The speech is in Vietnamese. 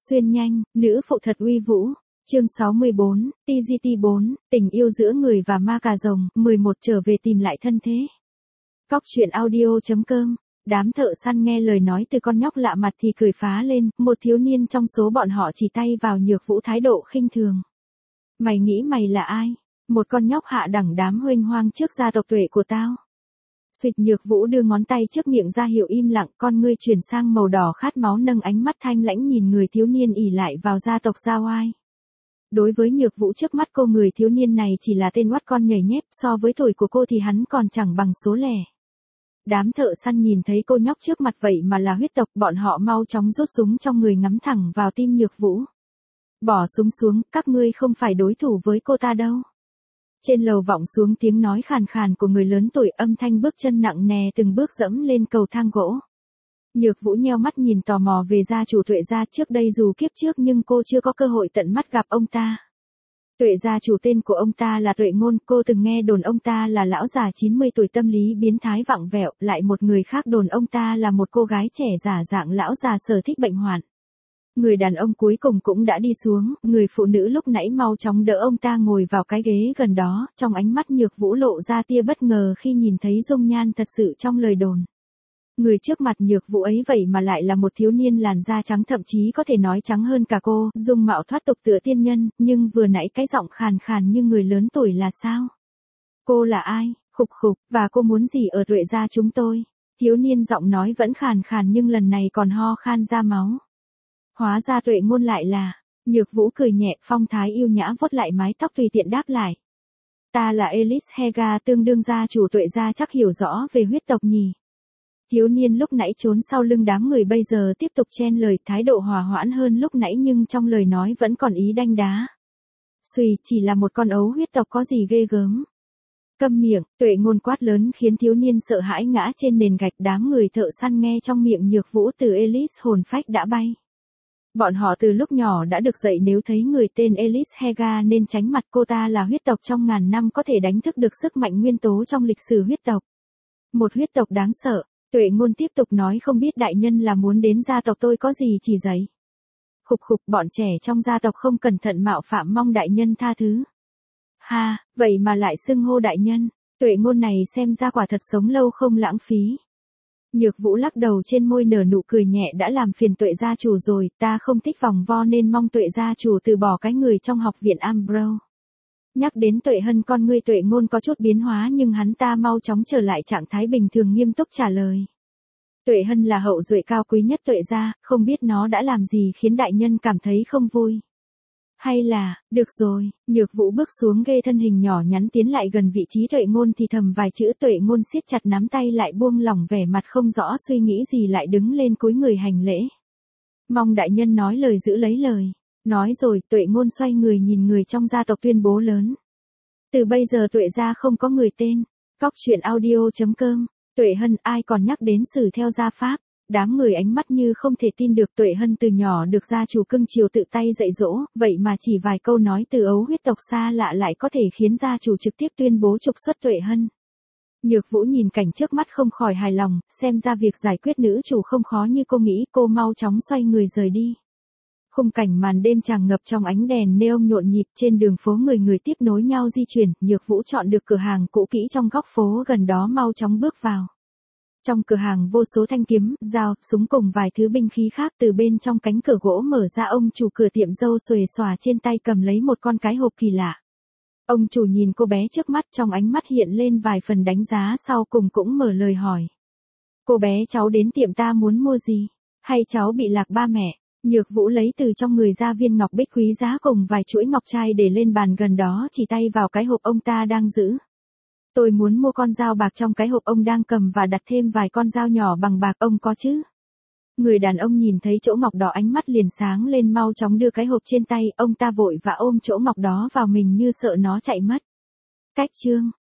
Xuyên nhanh, nữ phụ thật uy vũ. Chương 64, TGT4, tình yêu giữa người và ma cà rồng, 11 trở về tìm lại thân thế. Cóc truyện audio.com. Đám thợ săn nghe lời nói từ con nhóc lạ mặt thì cười phá lên, một thiếu niên trong số bọn họ chỉ tay vào Nhược Vũ thái độ khinh thường. Mày nghĩ mày là ai? Một con nhóc hạ đẳng đám huênh hoang trước gia tộc tuệ của tao. Xuỵt, Nhược Vũ đưa ngón tay trước miệng ra hiệu im lặng, con ngươi chuyển sang màu đỏ khát máu, nâng ánh mắt thanh lãnh nhìn người thiếu niên ỷ lại vào gia tộc Gia Oai. Đối với Nhược Vũ trước mắt cô, người thiếu niên này chỉ là tên oắt con nhảy nhép, so với tuổi của cô thì hắn còn chẳng bằng số lẻ. Đám thợ săn nhìn thấy cô nhóc trước mặt vậy mà là huyết tộc, bọn họ mau chóng rút súng trong người ngắm thẳng vào tim Nhược Vũ. Bỏ súng xuống, các ngươi không phải đối thủ với cô ta đâu. Trên lầu vọng xuống tiếng nói khàn khàn của người lớn tuổi, âm thanh bước chân nặng nề từng bước dẫm lên cầu thang gỗ. Nhược Vũ nheo mắt nhìn tò mò về gia chủ Tuệ gia, trước đây dù kiếp trước nhưng cô chưa có cơ hội tận mắt gặp ông ta. Tuệ gia chủ tên của ông ta là Tuệ Ngôn, cô từng nghe đồn ông ta là lão già 90 tuổi tâm lý biến thái vặn vẹo, lại một người khác đồn ông ta là một cô gái trẻ giả dạng lão già sở thích bệnh hoạn. Người đàn ông cuối cùng cũng đã đi xuống, người phụ nữ lúc nãy mau chóng đỡ ông ta ngồi vào cái ghế gần đó, trong ánh mắt Nhược Vũ lộ ra tia bất ngờ khi nhìn thấy dung nhan thật sự trong lời đồn. Người trước mặt Nhược Vũ ấy vậy mà lại là một thiếu niên làn da trắng, thậm chí có thể nói trắng hơn cả cô, dung mạo thoát tục tựa tiên nhân, nhưng vừa nãy cái giọng khàn khàn như người lớn tuổi là sao? Cô là ai? Khục khục, và cô muốn gì ở Tuệ gia chúng tôi? Thiếu niên giọng nói vẫn khàn khàn nhưng lần này còn ho khan ra máu. Hóa ra Tuệ Ngôn lại là. Nhược Vũ cười nhẹ, phong thái yêu nhã vuốt lại mái tóc tùy tiện đáp lại. Ta là Ellis Hega, tương đương gia chủ Tuệ gia, chắc hiểu rõ về huyết tộc nhỉ. Thiếu niên lúc nãy trốn sau lưng đám người bây giờ tiếp tục chen lời, thái độ hòa hoãn hơn lúc nãy nhưng trong lời nói vẫn còn ý đanh đá. Xùy, chỉ là một con ấu huyết tộc có gì ghê gớm. Câm miệng, Tuệ Ngôn quát lớn khiến thiếu niên sợ hãi ngã trên nền gạch, đám người thợ săn nghe trong miệng Nhược Vũ từ Ellis hồn phách đã bay. Bọn họ từ lúc nhỏ đã được dạy nếu thấy người tên Ellis Hega nên tránh mặt, cô ta là huyết tộc trong ngàn năm có thể đánh thức được sức mạnh nguyên tố trong lịch sử huyết tộc. Một huyết tộc đáng sợ. Tuệ Ngôn tiếp tục nói, không biết đại nhân là muốn đến gia tộc tôi có gì chỉ dạy. Khục khục, bọn trẻ trong gia tộc không cẩn thận mạo phạm, mong đại nhân tha thứ. Ha, vậy mà lại xưng hô đại nhân. Tuệ Ngôn này xem ra quả thật sống lâu không lãng phí. Nhược Vũ lắc đầu, trên môi nở nụ cười nhẹ, đã làm phiền Tuệ gia chủ rồi, ta không thích vòng vo nên mong Tuệ gia chủ từ bỏ cái người trong học viện Ambro. Nhắc đến Tuệ Hân, con ngươi Tuệ Ngôn có chút biến hóa nhưng hắn ta mau chóng trở lại trạng thái bình thường, nghiêm túc trả lời. Tuệ Hân là hậu duệ cao quý nhất Tuệ gia, không biết nó đã làm gì khiến đại nhân cảm thấy không vui. Hay là, được rồi, Nhược Vũ bước xuống ghê, thân hình nhỏ nhắn tiến lại gần vị trí Tuệ Ngôn thì thầm vài chữ, Tuệ Ngôn siết chặt nắm tay lại buông lỏng, vẻ mặt không rõ suy nghĩ gì lại đứng lên cúi người hành lễ. Mong đại nhân nói lời giữ lấy lời. Nói rồi, Tuệ Ngôn xoay người nhìn người trong gia tộc tuyên bố lớn. Từ bây giờ Tuệ gia không có người tên. Cóc truyện audio.com. Tuệ Hân, ai còn nhắc đến xử theo gia pháp. Đám người ánh mắt như không thể tin được, Tuệ Hân từ nhỏ được gia chủ cưng chiều tự tay dạy dỗ, vậy mà chỉ vài câu nói từ ấu huyết tộc xa lạ lại có thể khiến gia chủ trực tiếp tuyên bố trục xuất Tuệ Hân. Nhược Vũ nhìn cảnh trước mắt không khỏi hài lòng, xem ra việc giải quyết nữ chủ không khó như cô nghĩ, cô mau chóng xoay người rời đi. Khung cảnh màn đêm tràn ngập trong ánh đèn neon nhộn nhịp, trên đường phố người tiếp nối nhau di chuyển, Nhược Vũ chọn được cửa hàng cũ kỹ trong góc phố gần đó, mau chóng bước vào. Trong cửa hàng vô số thanh kiếm, dao, súng cùng vài thứ binh khí khác, từ bên trong cánh cửa gỗ mở ra, ông chủ cửa tiệm râu xuề xòa trên tay cầm lấy một con cái hộp kỳ lạ. Ông chủ nhìn cô bé trước mắt, trong ánh mắt hiện lên vài phần đánh giá, sau cùng cũng mở lời hỏi. Cô bé, cháu đến tiệm ta muốn mua gì? Hay cháu bị lạc ba mẹ? Nhược Vũ lấy từ trong người ra viên ngọc bích quý giá cùng vài chuỗi ngọc trai để lên bàn gần đó, chỉ tay vào cái hộp ông ta đang giữ. Tôi muốn mua con dao bạc trong cái hộp ông đang cầm và đặt thêm vài con dao nhỏ bằng bạc, ông có chứ? Người đàn ông nhìn thấy chỗ ngọc đó ánh mắt liền sáng lên, mau chóng đưa cái hộp trên tay, ông ta vội và ôm chỗ ngọc đó vào mình như sợ nó chạy mất. Cách chương.